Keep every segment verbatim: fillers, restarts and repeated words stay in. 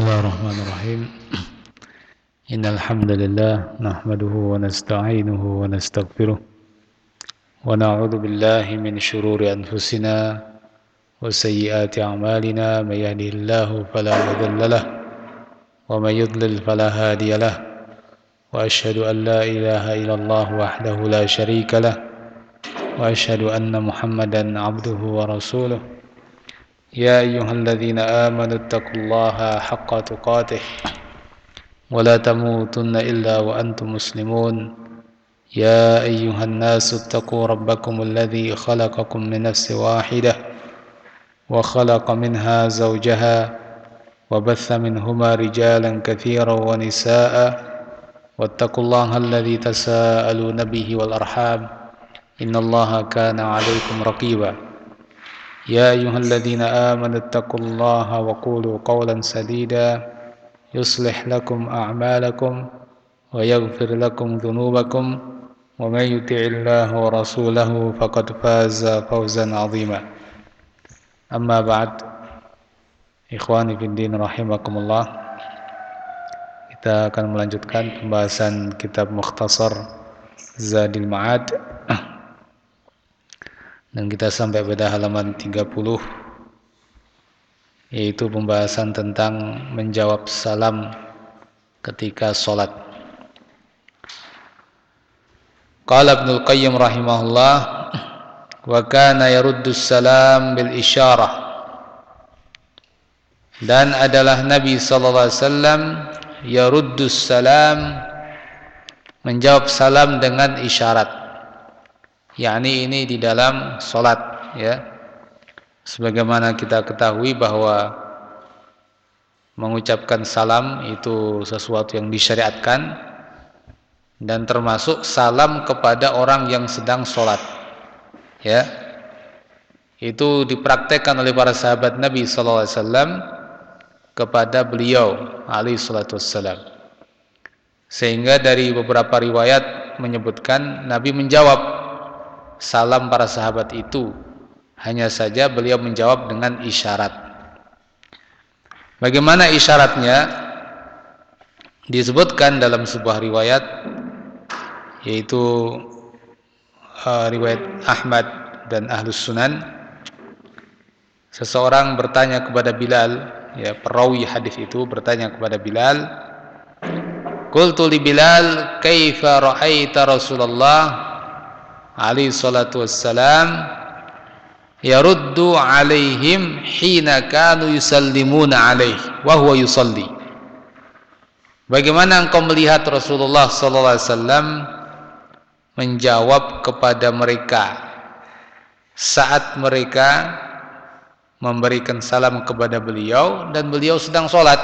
Bismillahirrahmanirrahim. Innal hamdalillah nahmaduhu wa nasta'inuhu wa nastaghfiruh wa na'udzu billahi min shururi anfusina wa sayyiati a'malina may yahdihillahu fala mudilla lahu wa may yudlil fala hadiya lahu wa asyhadu an la ilaha illallah wahdahu la syarika lahu wa asyhadu anna Muhammadan 'abduhu wa rasuluh. يا أيها الذين آمنوا اتقوا الله حق تقاته ولا تموتن إلا وأنتم مسلمون يا أيها الناس اتقوا ربكم الذي خلقكم من نفس واحدة وخلق منها زوجها وبث منهما رجالا كثيرا ونساء واتقوا الله الذي تساءلون به والأرحام إن الله كان عليكم رقيبا يا أيها الذين آمنوا اتقوا الله وقولوا قولا سديدا يصلح لكم أعمالكم ويغفر لكم ذنوبكم ومن يطع الله ورسوله فقد فاز فوزا عظيما أما بعد إخواني في الدين رحمكم الله. Kita akan melanjutkan pembahasan kitab Mukhtasar Zadil Ma'ad, dan kita sampai pada halaman tiga puluh, yaitu pembahasan tentang menjawab salam ketika sholat. Qala Ibnul Qayyim rahimahullah, wa kana yaruddu salam bil isyarah, dan adalah Nabi sallallahu alaihi wasallam yaruddu salam, menjawab salam dengan isyarat. yakni ini di dalam sholat, ya. Sebagaimana kita ketahui bahwa mengucapkan salam itu sesuatu yang disyariatkan, dan termasuk salam kepada orang yang sedang sholat, ya. Itu dipraktekkan oleh para sahabat Nabi sallallahu alaihi wasallam kepada beliau alaihi salatu wassalam, sehingga dari beberapa riwayat menyebutkan Nabi menjawab salam para sahabat itu, hanya saja beliau menjawab dengan isyarat. Bagaimana isyaratnya? Disebutkan dalam sebuah riwayat, yaitu uh, riwayat Ahmad dan Ahlus Sunan. Seseorang bertanya kepada Bilal, ya, perawi hadis itu bertanya kepada Bilal, qultu li Bilal, kaifa ra'aita Rasulullah alaihi salatu wassalam yaruddu alaihim hina kanu yusallimuna alaihi wa huwa yusalli. Bagaimana engkau melihat Rasulullah sallallahu alaihi wasallam menjawab kepada mereka saat mereka memberikan salam kepada beliau dan beliau sedang sholat?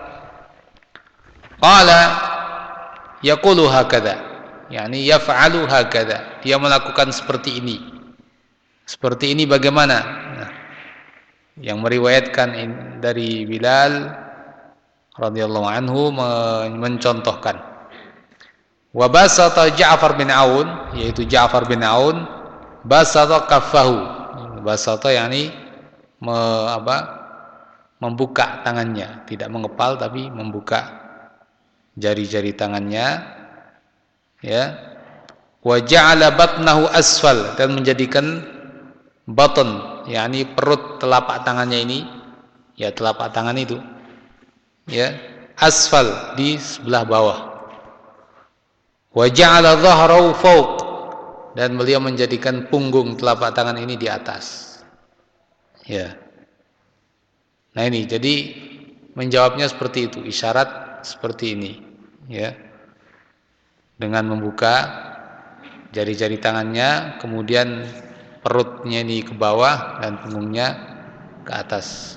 Qala yaqulu hakadha, yakni yaf'alu hakadha, dia melakukan seperti ini. Seperti ini bagaimana? Nah, yang meriwayatkan dari Bilal radhiyallahu anhu mencontohkan. Wa basata Ja'far bin Aun, yaitu Ja'far bin Aun, basata kaffahu. Basata yakni me, apa? membuka tangannya, tidak mengepal tapi membuka jari-jari tangannya, ya. Wa ja'ala batnahu asfal, dan menjadikan batn, yakni perut telapak tangannya ini, ya, telapak tangan itu, ya, asfal, di sebelah bawah. Wa ja'ala dhahrahu fawq, dan beliau menjadikan punggung telapak tangan ini di atas, ya. Nah ini, jadi menjawabnya seperti itu, isyarat seperti ini, ya, dengan membuka jari-jari tangannya, kemudian perutnya ini ke bawah dan punggungnya ke atas.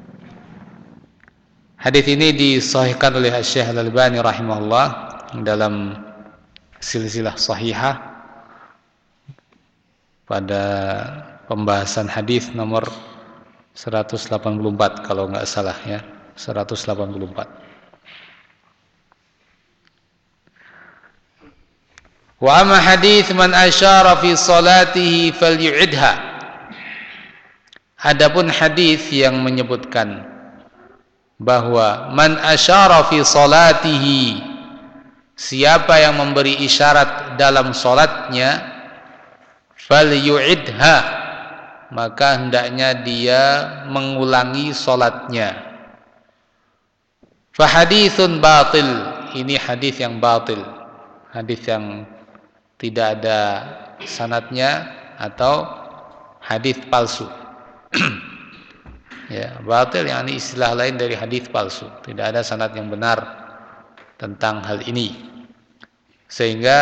Hadis ini disahihkan oleh Syekh Al-Albani rahimahullah dalam silsilah sahihah pada pembahasan hadis nomor seratus delapan puluh empat kalau enggak salah, ya, seratus delapan puluh empat. Wa amma hadits man asyara fi salatihi falyu'idha. Adapun hadis yang menyebutkan bahwa man asyara fi salatihi, siapa yang memberi isyarat dalam salatnya, falyu'idha, maka hendaknya dia mengulangi salatnya. Fa haditsun batil, ini hadis yang batil, hadis yang tidak ada sanadnya atau hadis palsu. Ya, batil yang ini istilah lain dari hadis palsu. Tidak ada sanad yang benar tentang hal ini. Sehingga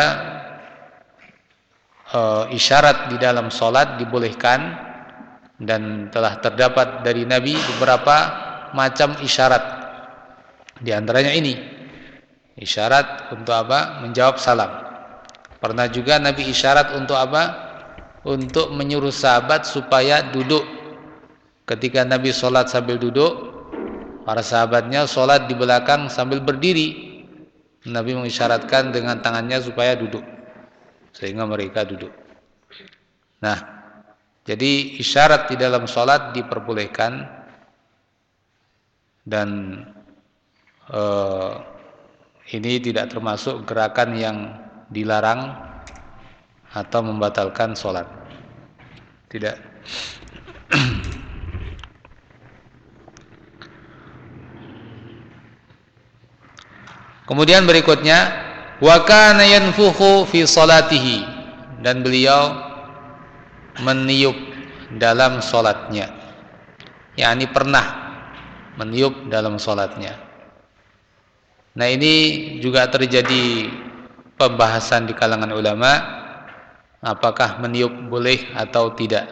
e, isyarat di dalam salat dibolehkan, dan telah terdapat dari Nabi beberapa macam isyarat. Di antaranya ini, isyarat untuk apa? Menjawab salam. Pernah juga Nabi isyarat untuk apa? Untuk menyuruh sahabat supaya duduk. Ketika Nabi sholat sambil duduk, para sahabatnya sholat di belakang sambil berdiri. Nabi mengisyaratkan dengan tangannya supaya duduk, sehingga mereka duduk. Nah, jadi isyarat di dalam sholat diperbolehkan, dan eh, ini tidak termasuk gerakan yang dilarang atau membatalkan sholat. Tidak. Kemudian berikutnya, wa kana yanfukhu fi salatihi, dan beliau meniup dalam salatnya. yakni pernah meniup dalam salatnya. Nah, ini juga terjadi pembahasan di kalangan ulama, apakah meniup boleh atau tidak.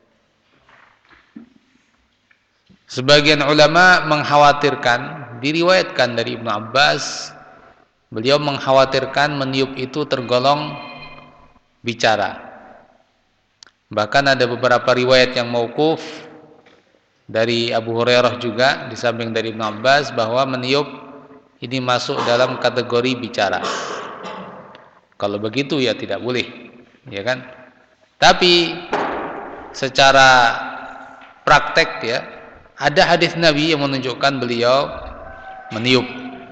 Sebagian ulama mengkhawatirkan, diriwayatkan dari Ibnu Abbas, beliau mengkhawatirkan meniup itu tergolong bicara. Bahkan ada beberapa riwayat yang mauquf dari Abu Hurairah juga, di samping dari Ibnu Abbas, bahwa meniup ini masuk dalam kategori bicara. Kalau begitu ya tidak boleh, ya kan? Tapi secara praktek ya, ada hadis Nabi yang menunjukkan beliau meniup.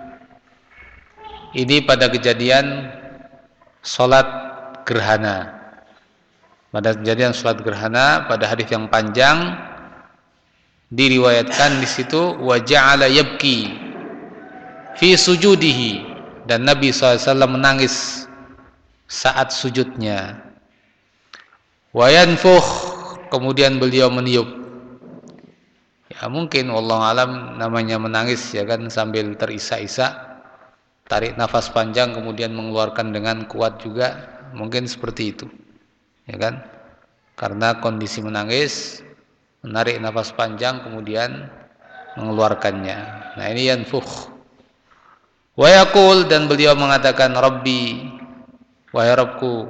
Ini pada kejadian sholat gerhana. Pada kejadian sholat gerhana, pada hadis yang panjang diriwayatkan di situ, wa ja'ala yabki fi sujudihi, dan Nabi shallallahu alaihi wasallam menangis saat sujudnya. Wa yanfukh, kemudian beliau meniup. Ya mungkin wallahu alam namanya menangis ya kan, sambil terisak-isak, tarik nafas panjang kemudian mengeluarkan dengan kuat juga, mungkin seperti itu. Ya kan? Karena kondisi menangis, menarik nafas panjang kemudian mengeluarkannya. Nah, ini yanfukh. Wa yaqul, dan beliau mengatakan, Rabbi, wahai Rabbku,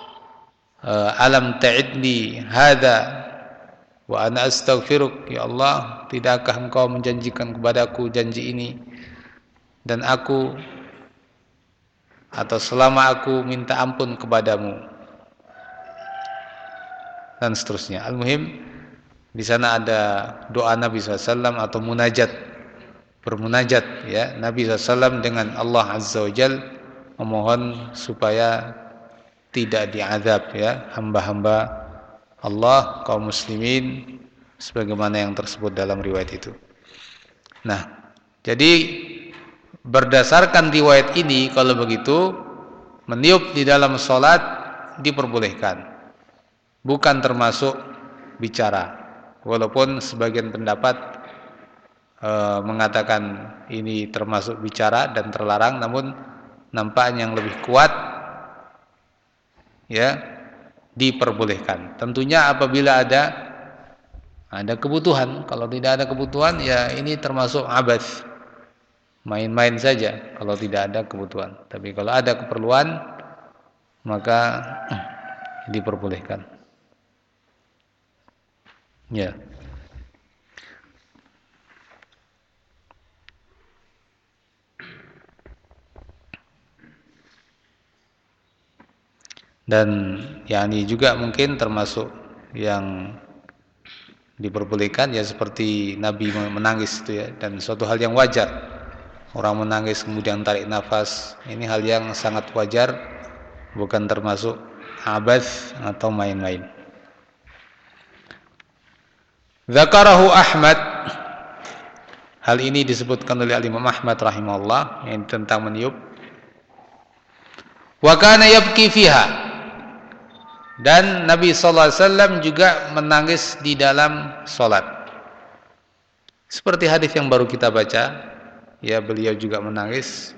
alam ta'idni hadza wa ana astaghfiruk, ya Allah, tidakkah engkau menjanjikan kepadaku janji ini, dan aku atau selama aku minta ampun kepadamu, dan seterusnya. Al-muhim, di sana ada doa Nabi shallallahu alaihi wasallam atau munajat, bermunajat ya Nabi shallallahu alaihi wasallam dengan Allah Azza wa Jalla, memohon supaya tidak diazab ya hamba-hamba Allah kaum muslimin, sebagaimana yang tersebut dalam riwayat itu. Nah, jadi berdasarkan riwayat ini, kalau begitu meniup di dalam sholat diperbolehkan, bukan termasuk bicara. Walaupun sebagian pendapat e, mengatakan ini termasuk bicara dan terlarang, namun nampaknya yang lebih kuat ya diperbolehkan. Tentunya apabila ada ada kebutuhan. Kalau tidak ada kebutuhan ya ini termasuk abats, main-main saja kalau tidak ada kebutuhan. Tapi kalau ada keperluan maka diperbolehkan. Ya. Dan yakni juga mungkin termasuk yang diperbolehkan ya seperti Nabi menangis itu ya, dan suatu hal yang wajar. Orang menangis kemudian tarik nafas, ini hal yang sangat wajar, bukan termasuk abats atau main-main. Dzakarahu Ahmad, hal ini disebutkan oleh Imam Ahmad rahimahullah, yang tentang meniup. Wa kana yabki fiha, dan Nabi sallallahu alaihi wasallam juga menangis di dalam salat. Seperti hadis yang baru kita baca, ya beliau juga menangis.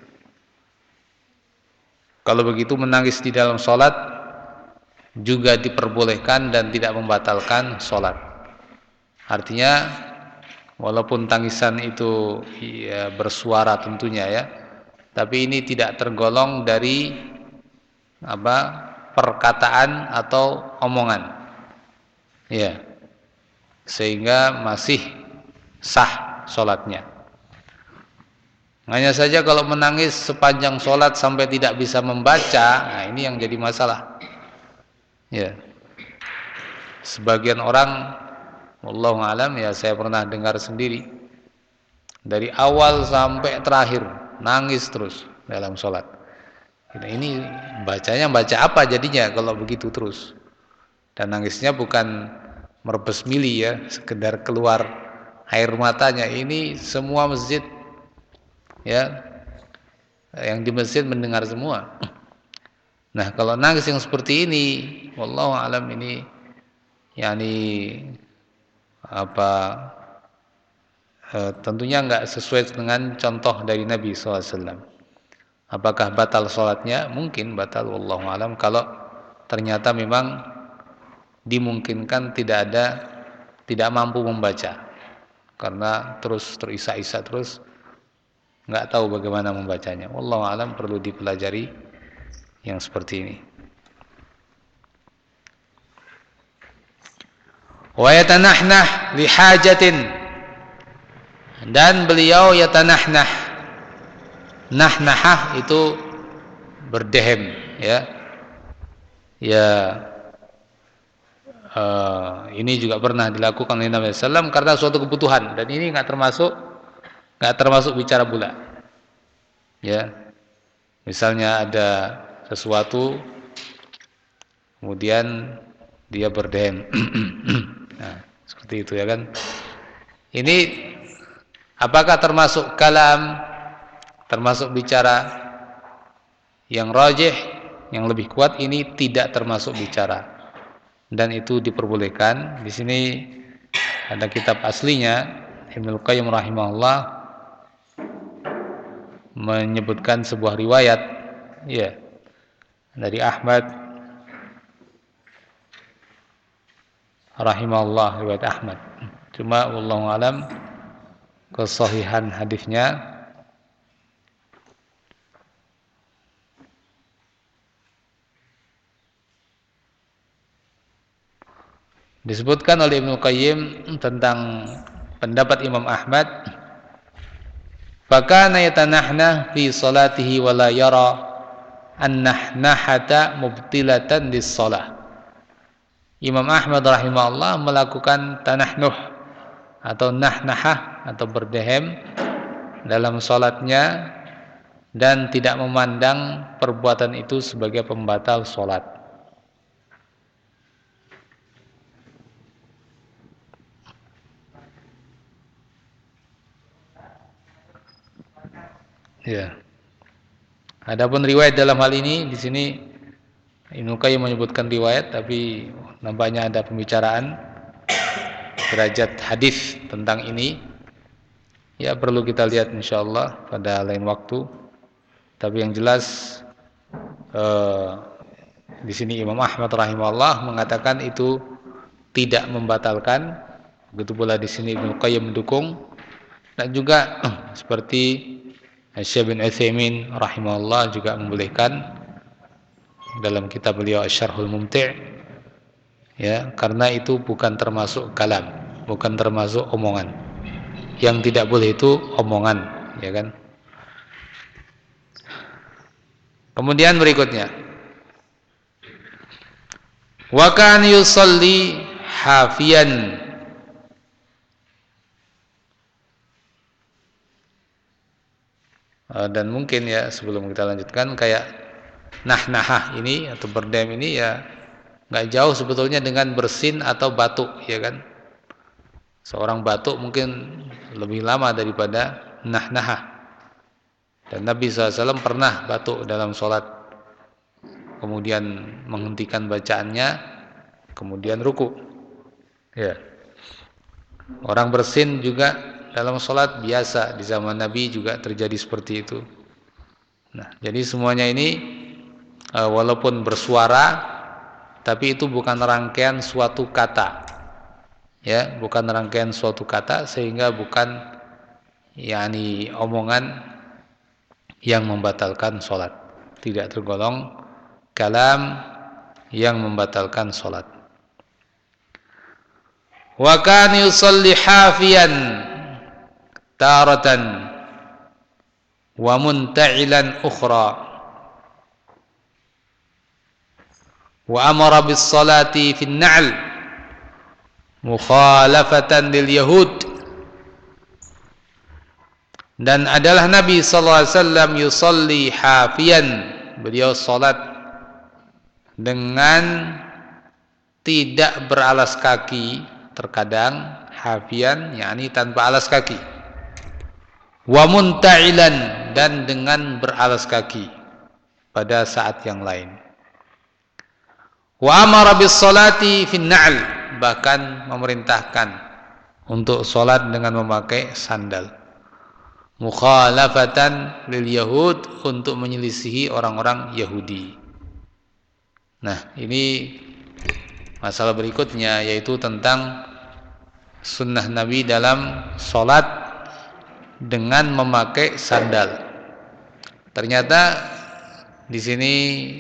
Kalau begitu menangis di dalam salat juga diperbolehkan dan tidak membatalkan salat. Artinya walaupun tangisan itu ya, bersuara tentunya ya, tapi ini tidak tergolong dari apa perkataan atau omongan, ya, sehingga masih sah sholatnya. Hanya saja kalau menangis sepanjang sholat sampai tidak bisa membaca, nah ini yang jadi masalah. Ya, sebagian orang, wallahu alam ya, saya pernah dengar sendiri dari awal sampai terakhir nangis terus dalam sholat. Nah, ini bacanya baca apa jadinya kalau begitu terus? Dan nangisnya bukan merebes mili ya, sekedar keluar air matanya. Ini semua masjid ya, yang di masjid mendengar semua. Nah, kalau nangis yang seperti ini, wallahu alam ini yakni apa e, tentunya enggak sesuai dengan contoh dari Nabi sallallahu alaihi wasallam. Apakah batal sholatnya? Mungkin batal, wallahu alam, kalau ternyata memang dimungkinkan tidak ada, tidak mampu membaca karena terus terisak-isak terus, nggak tahu bagaimana membacanya. Wallahu alam, perlu dipelajari yang seperti ini. Wa yatanahnah li hajatin, dan beliau yatanahnah. Nahnahah itu berdehem ya. Ya uh, ini juga pernah dilakukan oleh Nabi sallallahu alaihi wasallam karena suatu kebutuhan, dan ini nggak termasuk nggak termasuk bicara bula. Ya. Misalnya ada sesuatu kemudian dia berdehem. Nah, seperti itu ya kan. Ini apakah termasuk kalam, termasuk bicara? Yang rajih, yang lebih kuat, ini tidak termasuk bicara, dan itu diperbolehkan. Di sini ada kitab aslinya, Ibnu Qayyim rahimahullah menyebutkan sebuah riwayat ya dari Ahmad rahimahullah, riwayat Ahmad. Cuma wallahu alam kesahihan hadisnya disebutkan oleh Ibnu Qayyim tentang pendapat Imam Ahmad. Fakana yatanahna fi salatihi wa la yara an-nahnahata mubtilatan lis-shalah. Imam Ahmad rahimahullah melakukan tanahnuh atau nahnahah atau berdehem dalam salatnya dan tidak memandang perbuatan itu sebagai pembatal salat. Ya. Adapun riwayat dalam hal ini, di sini Ibnu Qayyim menyebutkan riwayat, tapi nampaknya ada pembicaraan derajat hadis tentang ini. Ya, perlu kita lihat insyaallah pada lain waktu. Tapi yang jelas eh, di sini Imam Ahmad rahimahullah mengatakan itu tidak membatalkan. Begitu pula di sini Ibnu Qayyim mendukung, dan juga eh, seperti Syekh bin Utsaimin rahimahullah juga membolehkan dalam kitab beliau Asy-Syarhul Mumti', ya, karena itu bukan termasuk kalam, bukan termasuk omongan. Yang tidak boleh itu omongan, ya kan? Kemudian berikutnya, wa kan yusalli hafiyan, Dan mungkin ya sebelum kita lanjutkan, kayak nah-nahah ini atau berdem ini ya nggak jauh sebetulnya dengan bersin atau batuk, ya kan? Seorang batuk mungkin lebih lama daripada nah-nahah. Dan Nabi shallallahu alaihi wasallam pernah batuk dalam sholat, kemudian menghentikan bacaannya, kemudian ruku. Ya. Orang bersin juga dalam sholat biasa, di zaman Nabi juga terjadi seperti itu. Nah, jadi semuanya ini walaupun bersuara, tapi itu bukan rangkaian suatu kata, ya, bukan rangkaian suatu kata, sehingga bukan yakni omongan yang membatalkan sholat, tidak tergolong kalam yang membatalkan sholat. Wa kana yusalli hafiyan taratan wa munta'ilan ukhra wa amara bis salati fin na'l mukhalafatan lil yahud. Dan adalah Nabi sallallahu alaihi wasallam yusalli hafiyan, beliau salat dengan tidak beralas kaki, terkadang hafiyan yakni tanpa alas kaki, wa munta'ilan, dan dengan beralas kaki pada saat yang lain, wa amara bis salati fin na'l, bahkan memerintahkan untuk salat dengan memakai sandal, mukhalafatan lil yahud, untuk menyelisihi orang-orang Yahudi. Nah, ini masalah berikutnya, yaitu tentang sunnah Nabi dalam sholat dengan memakai sandal. Ternyata di sini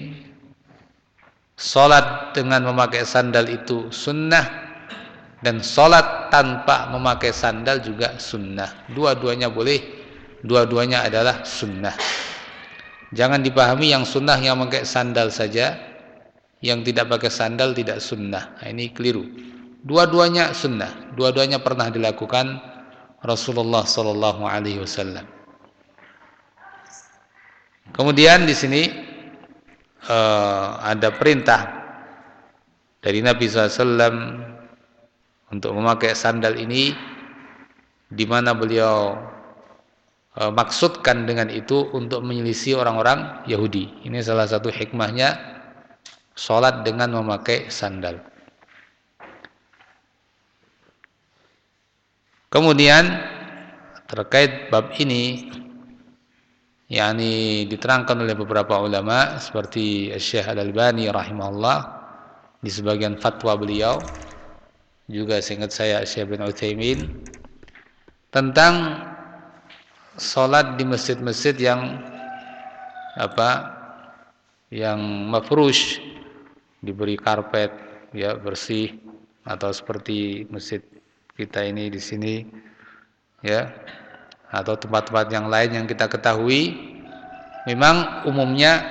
sholat dengan memakai sandal itu sunnah, dan sholat tanpa memakai sandal juga sunnah. Dua-duanya boleh, dua-duanya adalah sunnah. Jangan dipahami yang sunnah yang memakai sandal saja, yang tidak pakai sandal tidak sunnah. Nah, ini keliru. Dua-duanya sunnah, dua-duanya pernah dilakukan Rasulullah sallallahu alaihi wasallam. Kemudian di sini uh, ada perintah dari Nabi sallallahu alaihi wasallam untuk memakai sandal ini, di mana beliau uh, maksudkan dengan itu untuk menyelisih orang-orang Yahudi. Ini salah satu hikmahnya sholat dengan memakai sandal. Kemudian terkait bab ini, yakni diterangkan oleh beberapa ulama seperti Syekh Al-Albani rahimahullah di sebagian fatwa beliau, juga seingat saya Syekh bin Utsaimin, tentang sholat di masjid-masjid yang apa, yang mafrush, diberi karpet, ya, bersih, atau seperti masjid kita ini di sini, ya, atau tempat-tempat yang lain yang kita ketahui memang umumnya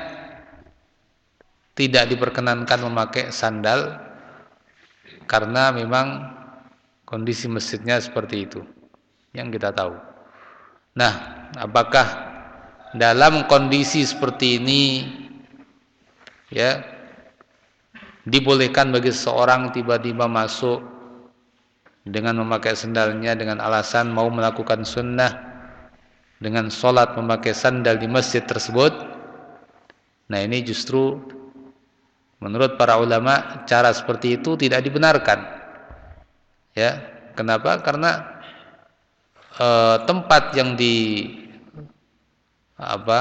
tidak diperkenankan memakai sandal karena memang kondisi masjidnya seperti itu yang kita tahu. Nah, apakah dalam kondisi seperti ini, ya, dibolehkan bagi seorang tiba-tiba masuk dengan memakai sandalnya dengan alasan mau melakukan sunnah dengan sholat memakai sandal di masjid tersebut? Nah, ini justru menurut para ulama cara seperti itu tidak dibenarkan. Ya, kenapa? Karena e, tempat yang di apa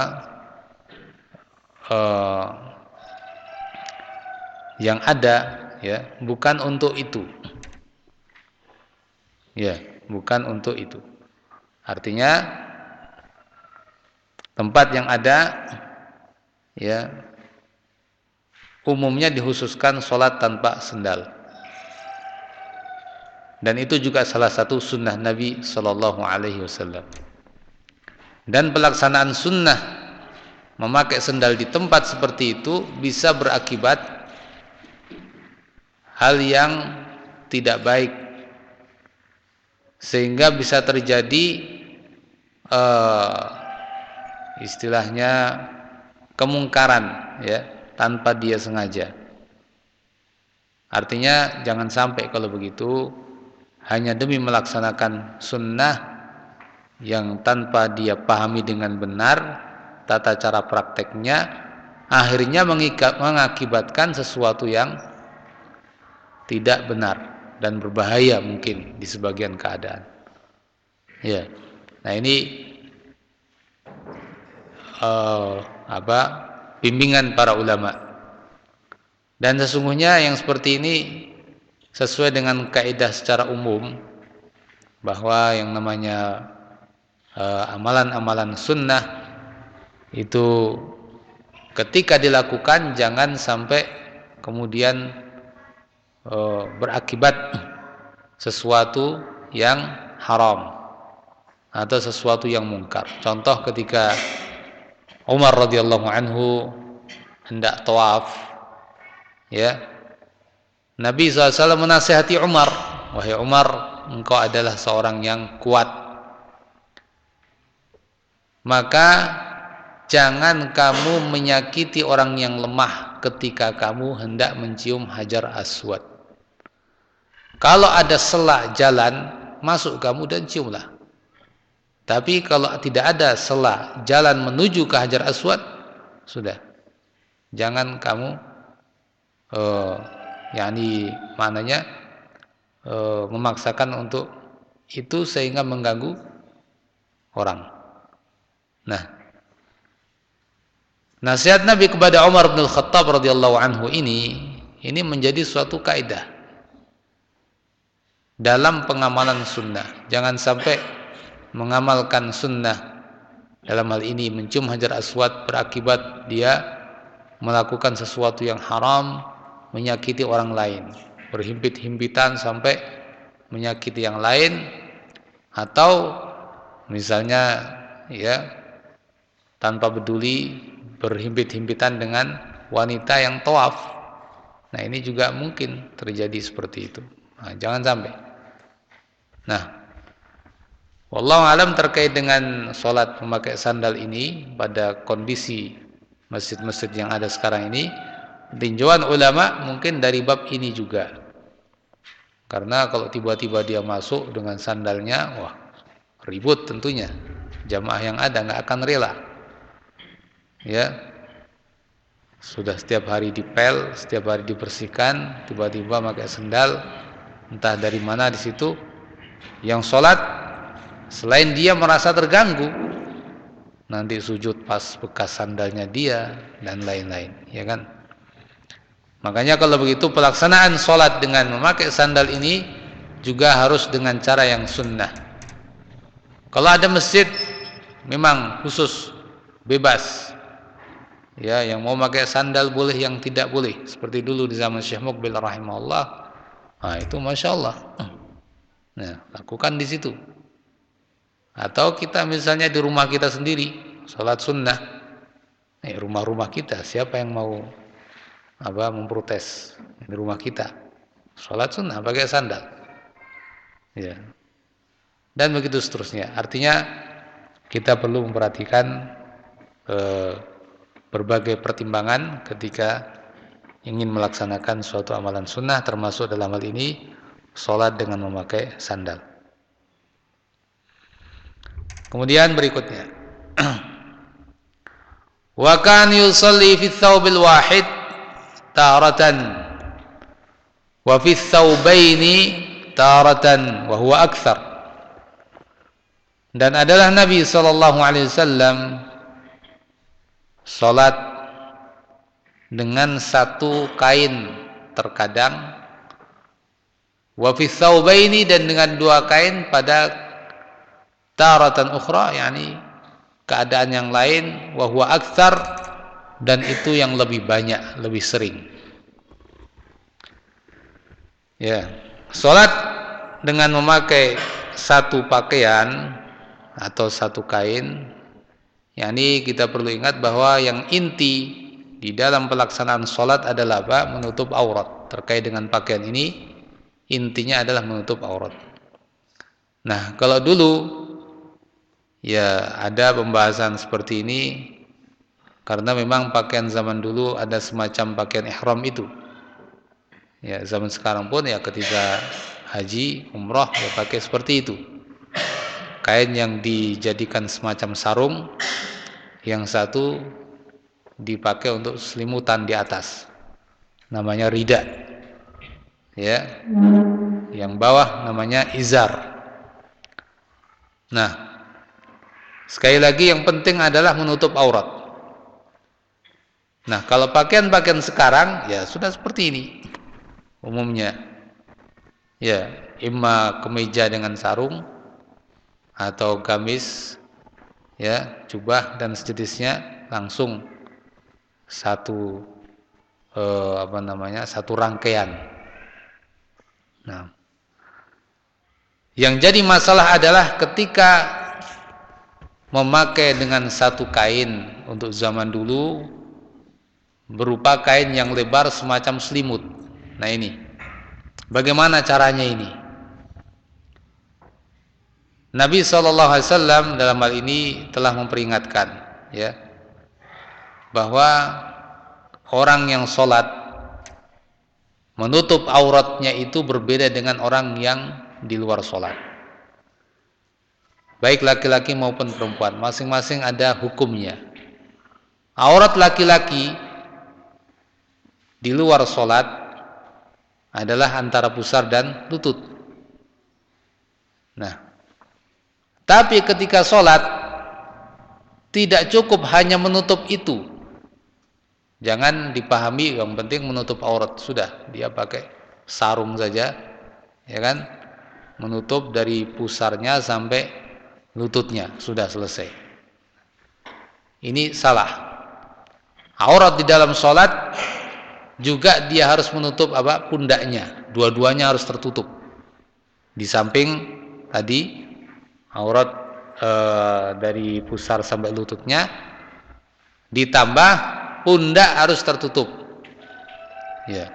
e, yang ada, ya, bukan untuk itu. Ya, bukan untuk itu. Artinya tempat yang ada, ya, umumnya dikhususkan sholat tanpa sandal. Dan itu juga salah satu sunnah Nabi Sallallahu Alaihi Wasallam. Dan pelaksanaan sunnah memakai sandal di tempat seperti itu bisa berakibat hal yang tidak baik, sehingga bisa terjadi uh, istilahnya kemungkaran, ya, tanpa dia sengaja. Artinya jangan sampai kalau begitu hanya demi melaksanakan sunnah yang tanpa dia pahami dengan benar tata cara prakteknya, akhirnya mengakibatkan sesuatu yang tidak benar dan berbahaya mungkin di sebagian keadaan. Ya, nah ini uh, apa bimbingan para ulama. Dan sesungguhnya yang seperti ini sesuai dengan kaidah secara umum bahwa yang namanya uh, amalan-amalan sunnah itu ketika dilakukan jangan sampai kemudian uh, berakibat sesuatu yang haram atau sesuatu yang mungkar. Contoh ketika Umar radhiyallahu anhu hendak tawaf, ya, Nabi shallallahu alaihi wasallam menasihati Umar, wahai Umar, engkau adalah seorang yang kuat, maka jangan kamu menyakiti orang yang lemah ketika kamu hendak mencium Hajar Aswad. Kalau ada sela jalan, masuk kamu dan ciumlah. Tapi kalau tidak ada sela jalan menuju ke Hajar Aswad, sudah, jangan kamu Uh, yakni maknanya uh, memaksakan untuk itu sehingga mengganggu orang. Nah, nasihat Nabi kepada Umar bin Khattab radhiyallahu anhu ini ini menjadi suatu kaidah dalam pengamalan sunnah. Jangan sampai mengamalkan sunnah dalam hal ini mencium Hajar Aswad berakibat dia melakukan sesuatu yang haram, menyakiti orang lain, berhimpit-himpitan sampai menyakiti yang lain, atau misalnya ya tanpa peduli berhimpit-himpitan dengan wanita yang tawaf. Nah, ini juga mungkin terjadi seperti itu. Nah, jangan sampai. Nah, wallahu alam terkait dengan sholat memakai sandal ini pada kondisi masjid-masjid yang ada sekarang ini, tinjauan ulama mungkin dari bab ini juga. Karena kalau tiba-tiba dia masuk dengan sandalnya, wah, ribut tentunya. Jamaah yang ada nggak akan rela. Ya. Sudah setiap hari dipel, setiap hari dibersihkan, tiba-tiba pakai sandal entah dari mana di situ. Yang sholat selain dia merasa terganggu, nanti sujud pas bekas sandalnya dia dan lain-lain, ya kan? Makanya kalau begitu pelaksanaan sholat dengan memakai sandal ini juga harus dengan cara yang sunnah. Kalau ada masjid memang khusus bebas, ya, yang mau pakai sandal boleh, yang tidak boleh. Seperti dulu di zaman Syekh Muqbil rahimahullah, nah itu masya Allah. Nah, lakukan di situ. Atau kita misalnya di rumah kita sendiri sholat sunnah, eh, rumah-rumah kita, siapa yang mau apa memprotes di rumah kita sholat sunnah pakai sandal, ya, dan begitu seterusnya. Artinya kita perlu memperhatikan eh, berbagai pertimbangan ketika ingin melaksanakan suatu amalan sunnah, termasuk dalam hal ini sholat dengan memakai sandal. Kemudian berikutnya, wa kan yusalli fi thawbil wahid taratan wa fi thawbaini taratan wa huwa akthar. Dan adalah Nabi sallallahu alaihi wasallam salat dengan satu kain terkadang, wa fi thawbaini, dan dengan dua kain pada taratan ukhra, yakni keadaan yang lain, wa huwa akthar, dan itu yang lebih banyak, lebih sering. Ya, salat dengan memakai satu pakaian atau satu kain, yakni kita perlu ingat bahwa yang inti di dalam pelaksanaan salat adalah apa? Menutup aurat. Terkait dengan pakaian ini, intinya adalah menutup aurat. Nah, kalau dulu ya ada pembahasan seperti ini karena memang pakaian zaman dulu ada semacam pakaian ihram itu. Ya, zaman sekarang pun ya ketika haji, umrah ya pakai seperti itu. Kain yang dijadikan semacam sarung, yang satu dipakai untuk selimutan di atas. Namanya rida. Ya. Yang bawah namanya izar. Nah, sekali lagi yang penting adalah menutup aurat. Nah, kalau pakaian-pakaian sekarang ya sudah seperti ini umumnya. Ya, imma kemeja dengan sarung atau gamis, ya, jubah dan sejenisnya langsung satu eh, apa namanya? satu rangkaian. Nah, yang jadi masalah adalah ketika memakai dengan satu kain untuk zaman dulu berupa kain yang lebar semacam selimut. Nah ini, bagaimana caranya ini? Nabi shallallahu alaihi wasallam dalam hal ini telah memperingatkan, ya, bahwa orang yang sholat menutup auratnya itu berbeda dengan orang yang di luar sholat. Baik laki-laki maupun perempuan, masing-masing ada hukumnya. Aurat laki-laki di luar sholat adalah antara pusar dan lutut. Nah, tapi ketika sholat tidak cukup hanya menutup itu. Jangan dipahami yang penting menutup aurat, sudah dia pakai sarung saja, ya kan, menutup dari pusarnya sampai lututnya, sudah selesai. Ini salah. Aurat di dalam sholat juga dia harus menutup apa? Pundaknya, dua-duanya harus tertutup. Di samping tadi aurat e, dari pusar sampai lututnya, ditambah pundak harus tertutup. Ya.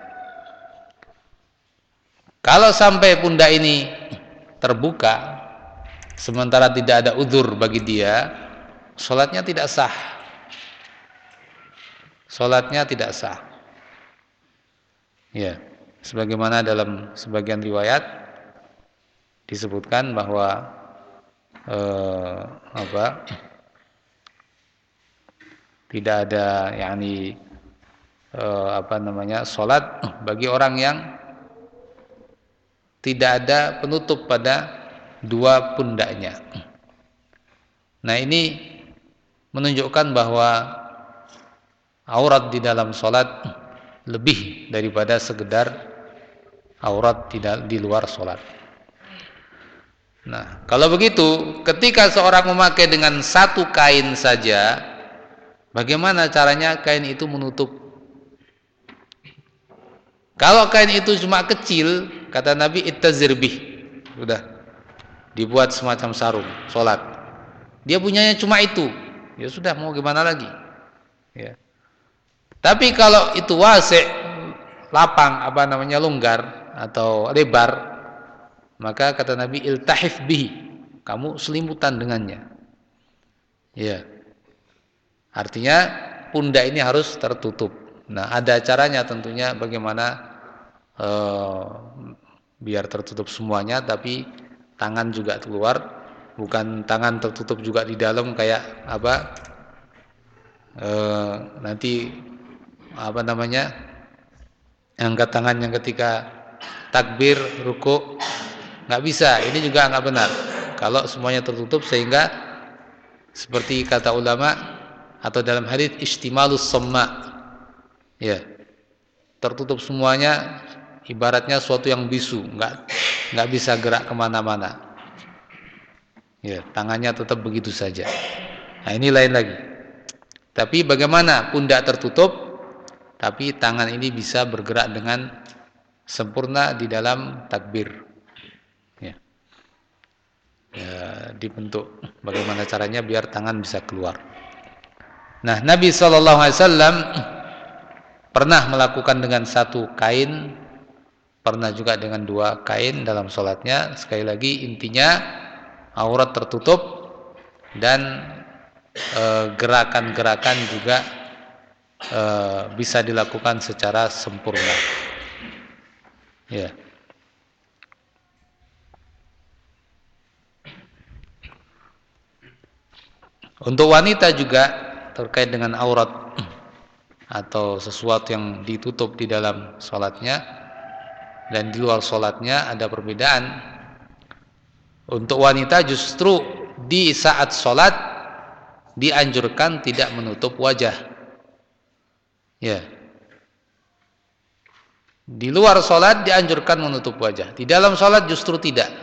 Kalau sampai pundak ini terbuka, sementara tidak ada uzur bagi dia, sholatnya tidak sah. Sholatnya tidak sah. Ya, sebagaimana dalam sebagian riwayat disebutkan bahwa eh, apa? Tidak ada yakni eh, apa namanya? Salat bagi orang yang tidak ada penutup pada dua pundaknya. Nah, ini menunjukkan bahwa aurat di dalam salat lebih daripada sekedar aurat di, di luar salat. Nah, kalau begitu, ketika seorang memakai dengan satu kain saja, bagaimana caranya kain itu menutup? Kalau kain itu cuma kecil, kata Nabi, ittazir bih, sudah dibuat semacam sarung salat. Dia punyanya cuma itu, ya sudah, mau gimana lagi? Ya. Tapi kalau itu wasi', lapang, apa namanya, longgar atau lebar, maka kata Nabi, iltahif bihi, kamu selimutan dengannya. Ya. Artinya pundak ini harus tertutup. Nah, ada caranya tentunya bagaimana eh, biar tertutup semuanya, tapi tangan juga keluar, bukan tangan tertutup juga di dalam kayak apa? Eh, nanti apa namanya? Angkat tangan yang ketika takbir, ruku, nggak bisa. Ini juga nggak benar. Kalau semuanya tertutup sehingga seperti kata ulama atau dalam hadits istimalus somma, ya, tertutup semuanya, ibaratnya suatu yang bisu, nggak nggak bisa gerak kemana-mana. Ya, tangannya tetap begitu saja. Nah, ini lain lagi. Tapi bagaimana pundak tertutup, tapi tangan ini bisa bergerak dengan sempurna di dalam takbir. Ya. Ya, dibentuk bagaimana caranya biar tangan bisa keluar. Nah, Nabi shallallahu alaihi wasallam pernah melakukan dengan satu kain, pernah juga dengan dua kain dalam sholatnya. Sekali lagi intinya aurat tertutup, dan gerakan-gerakan e, juga e, bisa dilakukan secara sempurna. Ya. Untuk wanita juga terkait dengan aurat atau sesuatu yang ditutup di dalam sholatnya dan di luar sholatnya ada perbedaan. Untuk wanita justru di saat sholat dianjurkan tidak menutup wajah. Ya. Di luar sholat dianjurkan menutup wajah. Di dalam sholat justru tidak.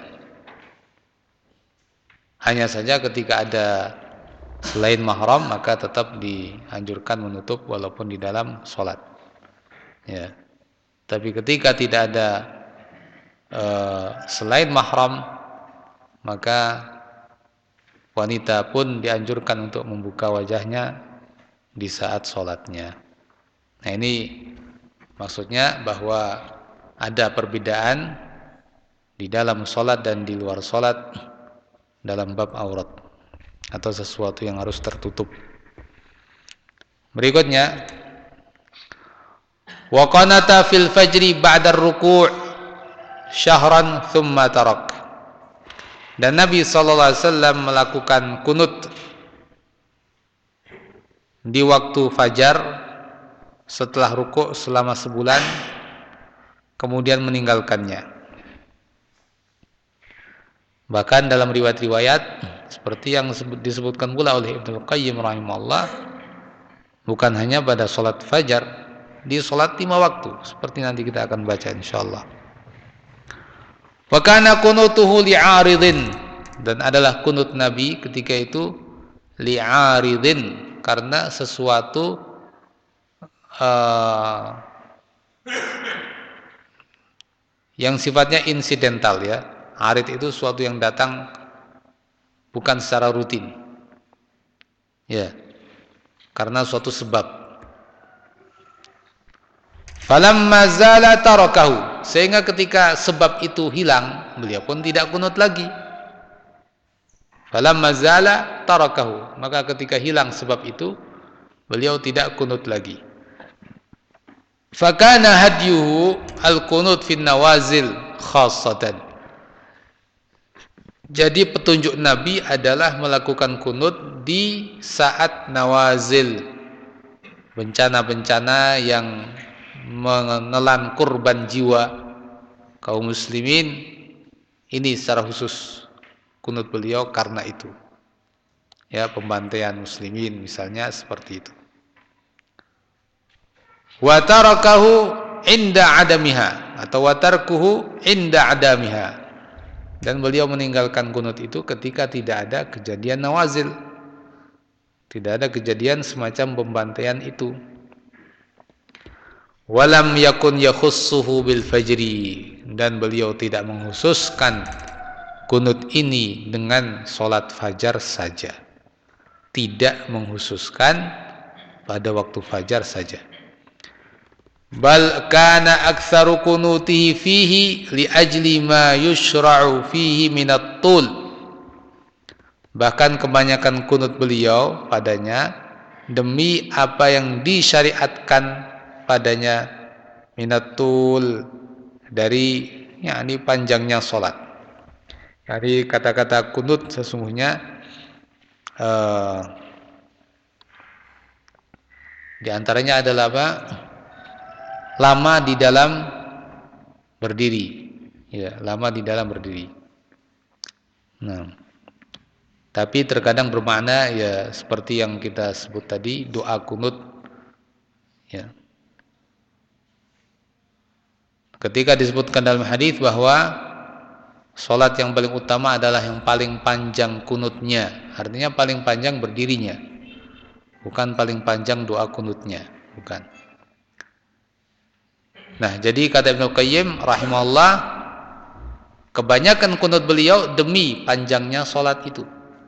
Hanya saja ketika ada selain mahram maka tetap dianjurkan menutup walaupun di dalam sholat. Ya. Tapi ketika tidak ada uh, selain mahram maka wanita pun dianjurkan untuk membuka wajahnya di saat sholatnya. Nah ini maksudnya bahwa ada perbedaan di dalam sholat dan di luar sholat dalam bab aurat atau sesuatu yang harus tertutup. Berikutnya, wa qanata fil fajri ba'da ar-ruku' syahran thumma tarak. Dan Nabi sallallahu alaihi wasallam melakukan kunut di waktu fajar setelah ruku' selama sebulan kemudian meninggalkannya. Bahkan dalam riwayat-riwayat seperti yang disebutkan pula oleh Ibnu Qayyim rahimahullah, bukan hanya pada sholat fajar, di sholat lima waktu seperti nanti kita akan baca insyaallah. Wa kana kunutuhu li'aridin, dan adalah kunut Nabi ketika itu li'aridin, karena sesuatu uh, yang sifatnya insidental ya. Arid itu sesuatu yang datang bukan secara rutin. Ya. Karena suatu sebab. Falamma zala tarakahu, sehingga ketika sebab itu hilang, beliau pun tidak kunut lagi. Falamma zala tarakahu, maka ketika hilang sebab itu, beliau tidak kunut lagi. Fakana hadyuhu al-kunut fin nawazil khassatan. Jadi petunjuk Nabi adalah melakukan kunut di saat nawazil, bencana-bencana yang menelan kurban jiwa kaum muslimin. Ini secara khusus kunut beliau karena itu. Ya, pembantaian muslimin misalnya seperti itu. Wa tarakahu inda adamiha, atau wa tarkuhu inda adamiha. Dan beliau meninggalkan kunut itu ketika tidak ada kejadian nawazil, tidak ada kejadian semacam pembantaian itu. Walam yakun yakhussuhu bil fajri, dan beliau tidak mengkhususkan kunut ini dengan sholat fajar saja, tidak mengkhususkan pada waktu fajar saja. Bal kana aktsaru kunutihi fihi li ajli ma yushra'u fihi minat tul. Bahkan kebanyakan kunut beliau padanya demi apa yang disyariatkan padanya minat tul, dari yakni panjangnya salat. Jadi kata-kata kunut sesungguhnya uh, di antaranya adalah apa? Lama di dalam berdiri, ya, lama di dalam berdiri. Nah, tapi terkadang bermakna ya seperti yang kita sebut tadi, doa kunut, ya. Ketika disebutkan dalam hadis bahwa sholat yang paling utama adalah yang paling panjang kunutnya, artinya paling panjang berdirinya, bukan paling panjang doa kunutnya, bukan. Nah, jadi kata Ibnu Qayyim rahimahullah, kebanyakan kunut beliau demi panjangnya salat itu.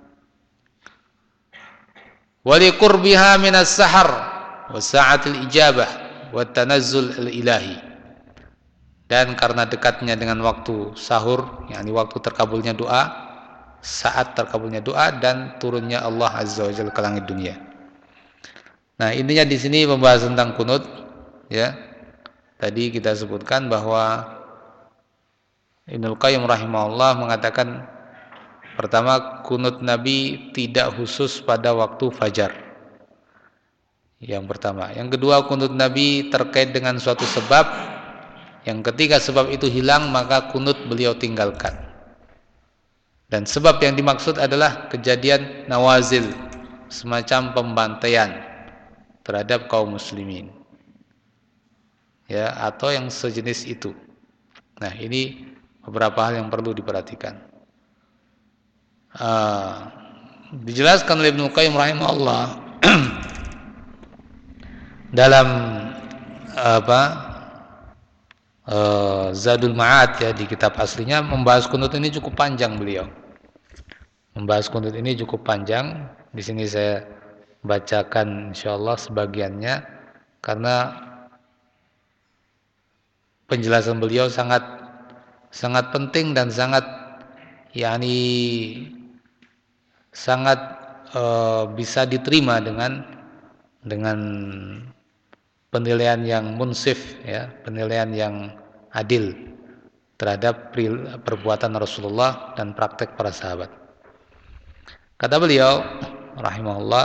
Wa li qurbiha min as-sahar wa sa'atil ijabah wa tanazzul al-ilahi. Dan karena dekatnya dengan waktu sahur, yakni waktu terkabulnya doa, saat terkabulnya doa dan turunnya Allah Azza wa Jalla ke langit dunia. Nah, intinya di sini membahas tentang kunut, ya. Tadi kita sebutkan bahwa Ibnul Qayyim rahimahullah mengatakan, pertama, kunut Nabi tidak khusus pada waktu fajar. Yang pertama. Yang kedua, kunut Nabi terkait dengan suatu sebab. Yang ketiga, sebab itu hilang, maka kunut beliau tinggalkan. Dan sebab yang dimaksud adalah kejadian nawazil, semacam pembantaian terhadap kaum muslimin, ya, atau yang sejenis itu. Nah, ini beberapa hal yang perlu diperhatikan. Uh, dijelaskan oleh Ibnu Qayyim rahimahullah dalam apa uh, Zadul Ma'ad, ya, di kitab aslinya membahas kunut ini cukup panjang beliau. Membahas kunut ini cukup panjang. Di sini saya bacakan insyaallah sebagiannya karena penjelasan beliau sangat sangat penting dan sangat yakni sangat uh, bisa diterima dengan dengan penilaian yang munsif, ya, penilaian yang adil terhadap perbuatan Rasulullah dan praktek para sahabat. Kata beliau rahimahullah,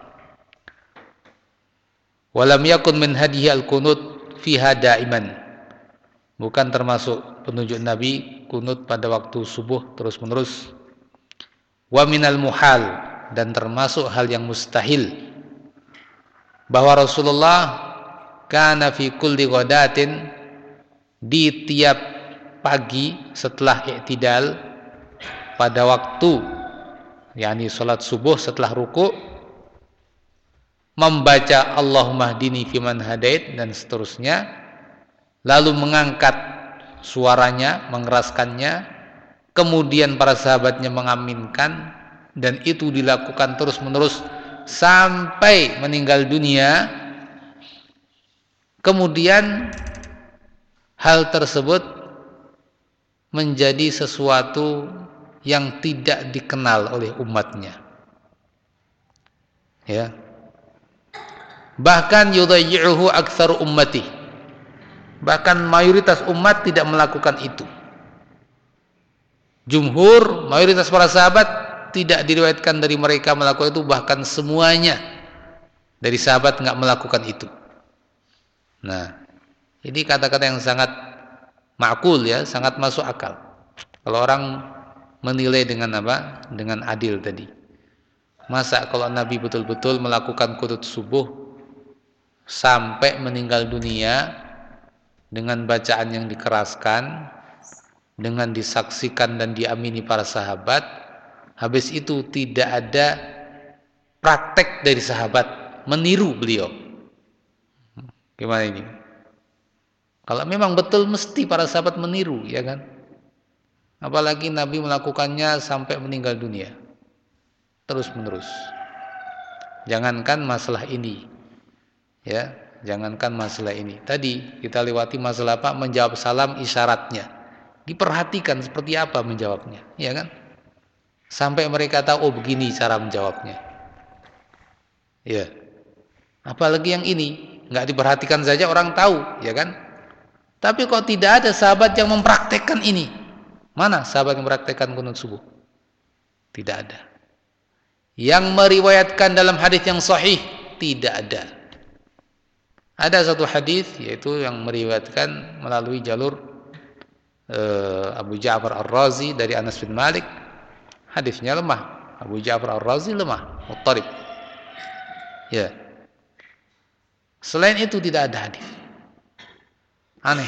walam yakun min hadihi al-kunut fiha daiman. Bukan termasuk penunjuk Nabi kunut pada waktu subuh terus-menerus. Wa minal muhal, dan termasuk hal yang mustahil, bahwa Rasulullah kana fi kulli ghadatin, di tiap pagi setelah i'tidal, pada waktu yakni salat subuh setelah ruku, membaca Allahumma hdini fiman hadait dan seterusnya, lalu mengangkat suaranya, mengeraskannya, kemudian para sahabatnya mengaminkan, dan itu dilakukan terus-menerus sampai meninggal dunia. Kemudian hal tersebut menjadi sesuatu yang tidak dikenal oleh umatnya, ya. Bahkan yudayyi'uhu aktsaru ummati, bahkan mayoritas umat tidak melakukan itu. Jumhur, mayoritas para sahabat tidak diriwayatkan dari mereka melakukan itu, bahkan semuanya dari sahabat enggak melakukan itu. Nah, ini kata-kata yang sangat ma'qul, ya, sangat masuk akal. Kalau orang menilai dengan apa? Dengan adil tadi. Masa kalau Nabi betul-betul melakukan kunut subuh sampai meninggal dunia dengan bacaan yang dikeraskan, dengan disaksikan dan diamini para sahabat, habis itu tidak ada praktek dari sahabat meniru beliau. Gimana ini? Kalau memang betul mesti para sahabat meniru, ya kan? Apalagi Nabi melakukannya sampai meninggal dunia, terus menerus. Jangankan masalah ini, ya, jangankan masalah ini. Tadi kita lewati masalah apa? Menjawab salam isyaratnya. Diperhatikan seperti apa menjawabnya, ya kan? Sampai mereka tahu, oh begini cara menjawabnya. Ya. Apalagi yang ini, nggak diperhatikan saja orang tahu, ya kan? Tapi kok tidak ada sahabat yang mempraktekkan ini? Mana sahabat yang mempraktekkan kunut subuh? Tidak ada. Yang meriwayatkan dalam hadis yang sahih, tidak ada. Ada satu hadis, yaitu yang meriwayatkan melalui jalur uh, Abu Ja'far Ar-Razi dari Anas bin Malik. Hadisnya lemah. Abu Ja'far Ar-Razi lemah, muttarib. Ya. Selain itu tidak ada hadis. Aneh.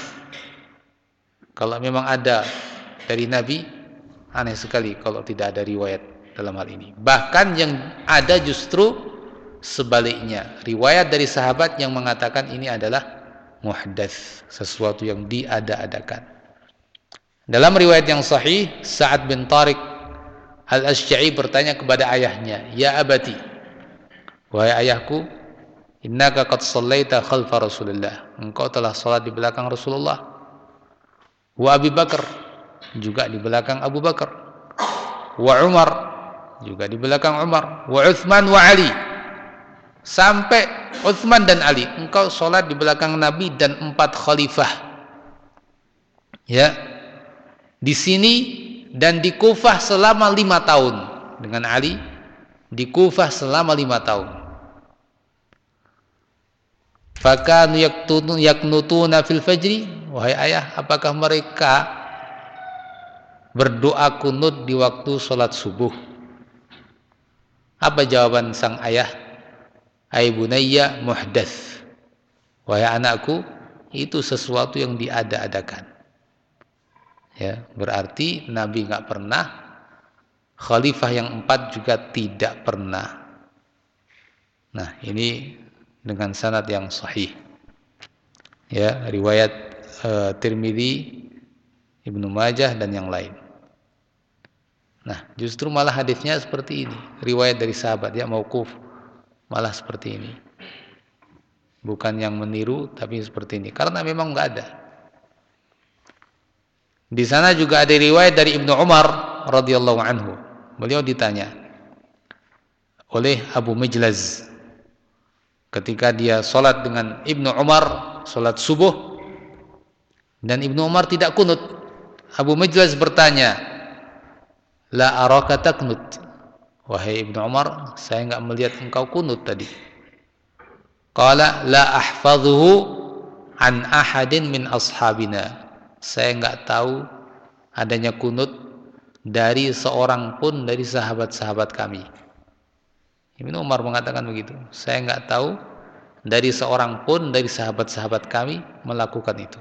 Kalau memang ada dari Nabi, aneh sekali kalau tidak ada riwayat dalam hal ini. Bahkan yang ada justru sebaliknya, riwayat dari sahabat yang mengatakan ini adalah muhdats, sesuatu yang diada-adakan. Dalam riwayat yang sahih, Sa'ad bin Tariq Al-Asy'a'i bertanya kepada ayahnya, "Ya abati, wahai ayahku, innaka qad shallaita khalfa Rasulillah." Engkau telah salat di belakang Rasulullah. Wa Abi Bakar, juga di belakang Abu Bakar. wa Umar, juga di belakang Umar, wa Utsman wa Ali, sampai Utsman dan Ali, engkau sholat di belakang Nabi dan empat khalifah, ya, di sini dan di Kufah selama lima tahun, dengan Ali di Kufah selama lima tahun. Fakanu yaknutuna fil fajri, wahai ayah, apakah mereka berdoa kunut di waktu sholat subuh? Apa jawaban sang ayah? Ai bunayya muhdats, wahai anakku, itu sesuatu yang diada-adakan. Ya, berarti Nabi nggak pernah, khalifah yang empat juga tidak pernah. Nah, ini dengan sanad yang sahih. Ya, riwayat uh, Tirmidzi, Ibnu Majah dan yang lain. Nah, justru malah hadisnya seperti ini, riwayat dari sahabat, ya, mauquf, malah seperti ini. Bukan yang meniru, tapi seperti ini, karena memang nggak ada. Di sana juga ada riwayat dari Ibnu Umar radhiyallahu anhu. Beliau ditanya oleh Abu Mijlaz ketika dia sholat dengan Ibnu Umar, sholat subuh, dan Ibnu Umar tidak kunut. Abu Mijlaz bertanya, la araka taknut, wahai Ibnu Umar, saya enggak melihat engkau kunut tadi. Qala la ahfadhuhu an ahadin min ashabina, saya enggak tahu adanya kunut dari seorang pun dari sahabat-sahabat kami. Ibnu Umar mengatakan begitu, saya enggak tahu dari seorang pun dari sahabat-sahabat kami melakukan itu.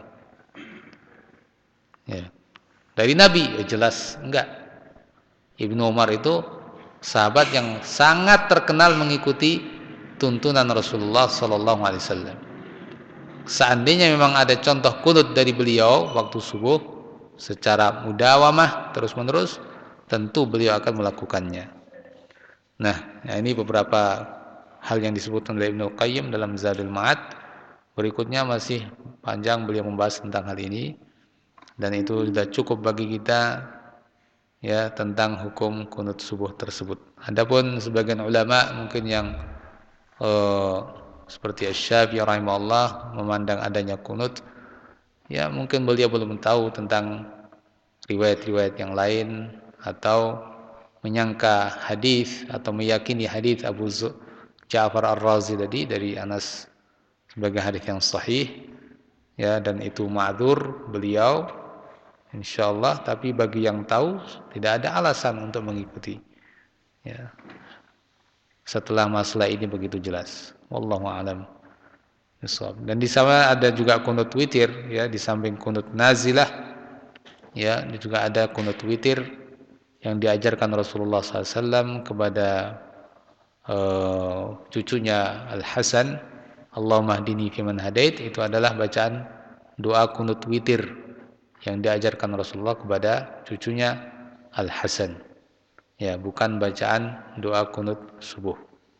Ya. Dari Nabi, ya jelas enggak. Ibnu Umar itu sahabat yang sangat terkenal mengikuti tuntunan Rasulullah sallallahu alaihi wasallam. Seandainya memang ada contoh kunut dari beliau waktu subuh secara mudawamah terus-menerus, tentu beliau akan melakukannya. Nah, ini beberapa hal yang disebutkan oleh Ibnu Qayyim dalam Zadul Ma'ad. Berikutnya masih panjang beliau membahas tentang hal ini, dan itu sudah cukup bagi kita, ya, tentang hukum kunut subuh tersebut. Adapun sebagian ulama mungkin yang uh, seperti Asy-Syafi'i rahimahullah memandang adanya kunut, ya mungkin beliau belum tahu tentang riwayat-riwayat yang lain, atau menyangka hadis atau meyakini hadis Abu Ja'far Ar-Razi tadi dari Anas sebagai hadis yang sahih, ya, dan itu ma'dzur beliau insyaallah. Tapi bagi yang tahu, tidak ada alasan untuk mengikuti, ya, setelah masalah ini begitu jelas. Wallahu a'lam bishawab. Dan di sana ada juga kunut witir, ya, di samping kunut nazilah, ya, juga ada kunut witir yang diajarkan Rasulullah sallallahu alaihi wasallam kepada uh, cucunya Al-Hasan. Allahumma hdini fiman hadait, itu adalah bacaan doa kunut witir yang diajarkan Rasulullah kepada cucunya Al-Hasan, ya, bukan bacaan doa kunut subuh.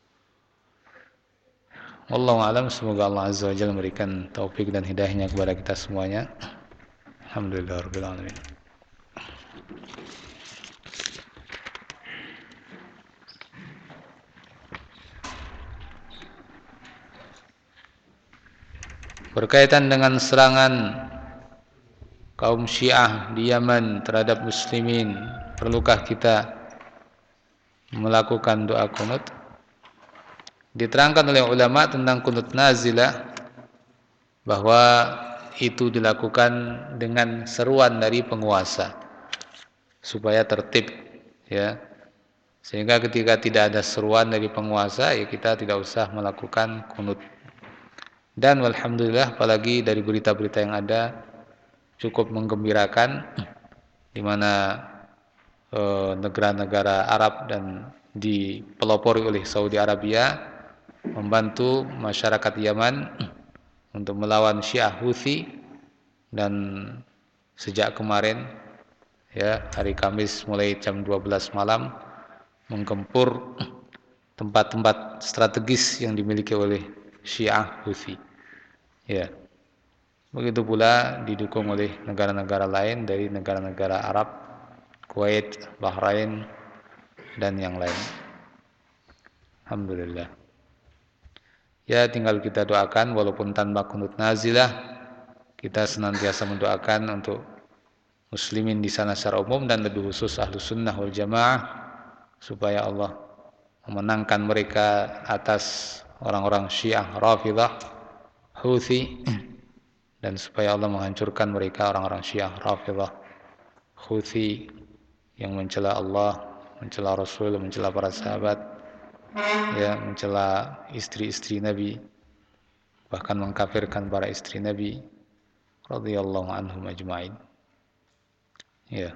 Wallahu a'lam. Semoga Allah azza wajalla memberikan taufik dan hidayahnya kepada kita semuanya. Alhamdulillahirabbil alamin. Berkaitan dengan serangan kaum Syiah di Yaman terhadap muslimin, perlukah kita melakukan doa kunut? Diterangkan oleh ulama tentang kunut nazilah bahwa itu dilakukan dengan seruan dari penguasa supaya tertib, ya. Sehingga ketika tidak ada seruan dari penguasa, ya kita tidak usah melakukan kunut. Dan alhamdulillah, apalagi dari berita-berita yang ada cukup menggembirakan, di mana eh, negara-negara Arab dan dipelopori oleh Saudi Arabia membantu masyarakat Yaman untuk melawan Syiah Houthi. Dan sejak kemarin, ya, hari Kamis mulai jam dua belas malam menggempur tempat-tempat strategis yang dimiliki oleh Syiah Houthi, ya. Begitu pula didukung oleh negara-negara lain dari negara-negara Arab, Kuwait, Bahrain, dan yang lain. Alhamdulillah. Ya, tinggal kita doakan walaupun tanpa qunut nazilah, kita senantiasa mendoakan untuk muslimin di sana secara umum dan lebih khusus Ahlus Sunnah wal Jamaah supaya Allah memenangkan mereka atas orang-orang Syiah, Rafidhah, Houthi, dan supaya Allah menghancurkan mereka orang-orang Syiah, Rafidhah, Houthi yang mencela Allah, mencela Rasul, mencela para sahabat, ya, mencela istri-istri Nabi, bahkan mengkafirkan para istri Nabi radhiyallahu anhum ajma'in. Ya.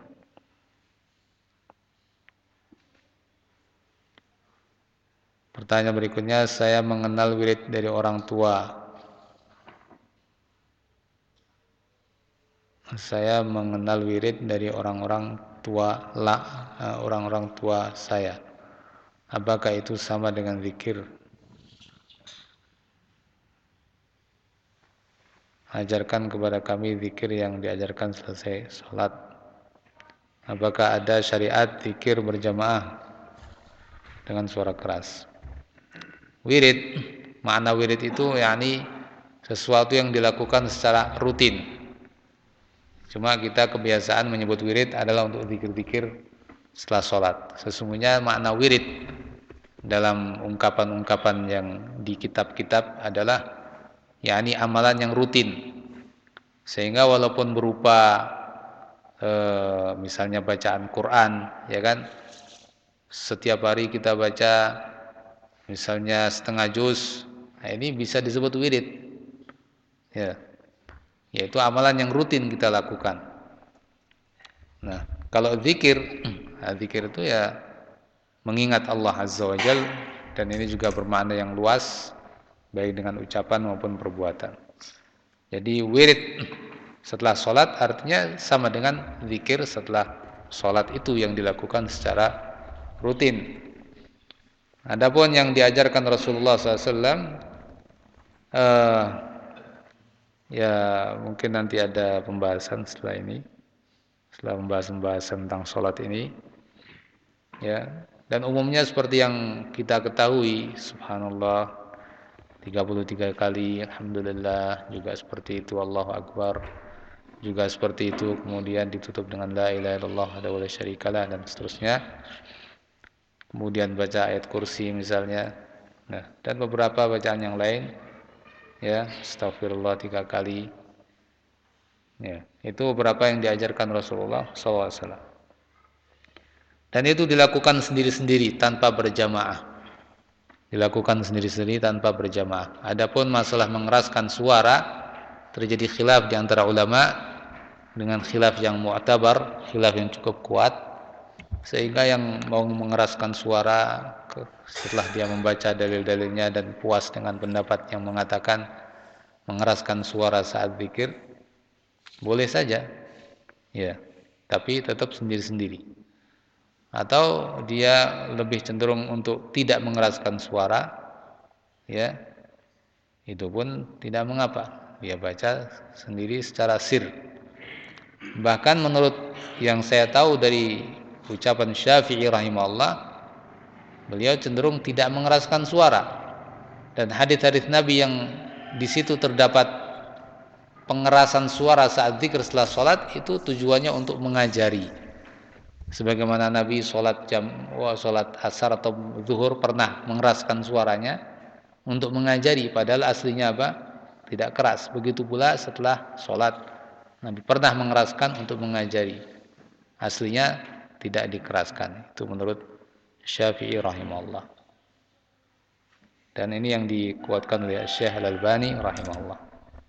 Pertanyaan berikutnya, saya mengenal wirid dari orang tua. Saya mengenal wirid dari orang-orang tua la orang-orang tua saya. Apakah itu sama dengan zikir? Ajarkan kepada kami zikir yang diajarkan selesai sholat. Apakah ada syariat zikir berjamaah dengan suara keras? Wirid, makna wirid itu yakni sesuatu yang dilakukan secara rutin. Cuma kita kebiasaan menyebut wirid adalah untuk zikir-zikir setelah sholat. Sesungguhnya makna wirid dalam ungkapan-ungkapan yang di kitab-kitab adalah yakni amalan yang rutin. Sehingga walaupun berupa e, misalnya bacaan Quran, ya kan, setiap hari kita baca misalnya setengah juz, nah ini bisa disebut wirid, ya, yaitu amalan yang rutin kita lakukan. Nah, kalau zikir, nah, zikir itu ya mengingat Allah Azza wa Jalla, dan ini juga bermakna yang luas, baik dengan ucapan maupun perbuatan. Jadi wirid setelah sholat artinya sama dengan zikir setelah sholat itu yang dilakukan secara rutin. Adapun yang diajarkan Rasulullah shallallahu alaihi wasallam, uh, ya mungkin nanti ada pembahasan setelah ini, setelah pembahasan-pembahasan tentang sholat ini, ya. Dan umumnya seperti yang kita ketahui, subhanallah tiga puluh tiga kali, alhamdulillah juga seperti itu, Allahu Akbar juga seperti itu, kemudian ditutup dengan la ilaha illallah wahdahu la syarikalah dan seterusnya. Kemudian baca ayat kursi misalnya, nah, dan beberapa bacaan yang lain, ya, astagfirullah tiga kali, ya, itu beberapa yang diajarkan Rasulullah shallallahu alaihi wasallam. Dan itu dilakukan sendiri-sendiri tanpa berjamaah, dilakukan sendiri-sendiri tanpa berjamaah. Adapun masalah mengeraskan suara, terjadi khilaf di antara ulama dengan khilaf yang mu'tabar, khilaf yang cukup kuat. Sehingga yang mau mengeraskan suara setelah dia membaca dalil-dalilnya dan puas dengan pendapat yang mengatakan mengeraskan suara saat zikir, boleh saja, ya, tapi tetap sendiri-sendiri. Atau dia lebih cenderung untuk tidak mengeraskan suara, ya, itu pun tidak mengapa, dia baca sendiri secara sir. Bahkan menurut yang saya tahu dari ucapan Syafi'i rahimahullah, beliau cenderung tidak mengeraskan suara. Dan hadis-hadis Nabi yang di situ terdapat pengerasan suara saat zikir setelah sholat itu tujuannya untuk mengajari. Sebagaimana Nabi sholat jam, wah, sholat asar atau zuhur pernah mengeraskan suaranya untuk mengajari, padahal aslinya apa? Tidak keras. Begitu pula setelah sholat Nabi pernah mengeraskan untuk mengajari, aslinya tidak dikeraskan. Itu menurut Syafi'i rahimahullah. Dan ini yang dikuatkan oleh Syekh Al-Albani rahimahullah.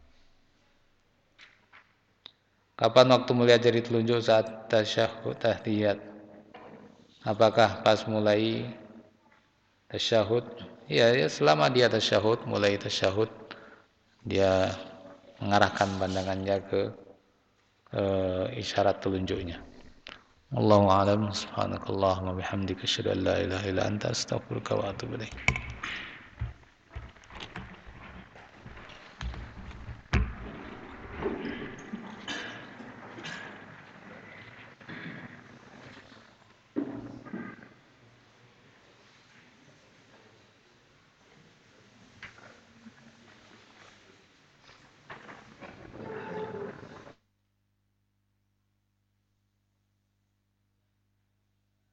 Kapan waktu melihat jari telunjuk saat tasyahud tahiyat? Apakah pas mulai tasyahud? Ya, ya, selama dia tasyahud, mulai tasyahud, dia mengarahkan pandangannya ke uh, isyarat telunjuknya. Allahu a'lam. Subhanakallahumma bihamdika asyhadu an la ilaha illa anta astaghfiruka wa atubu ilaik.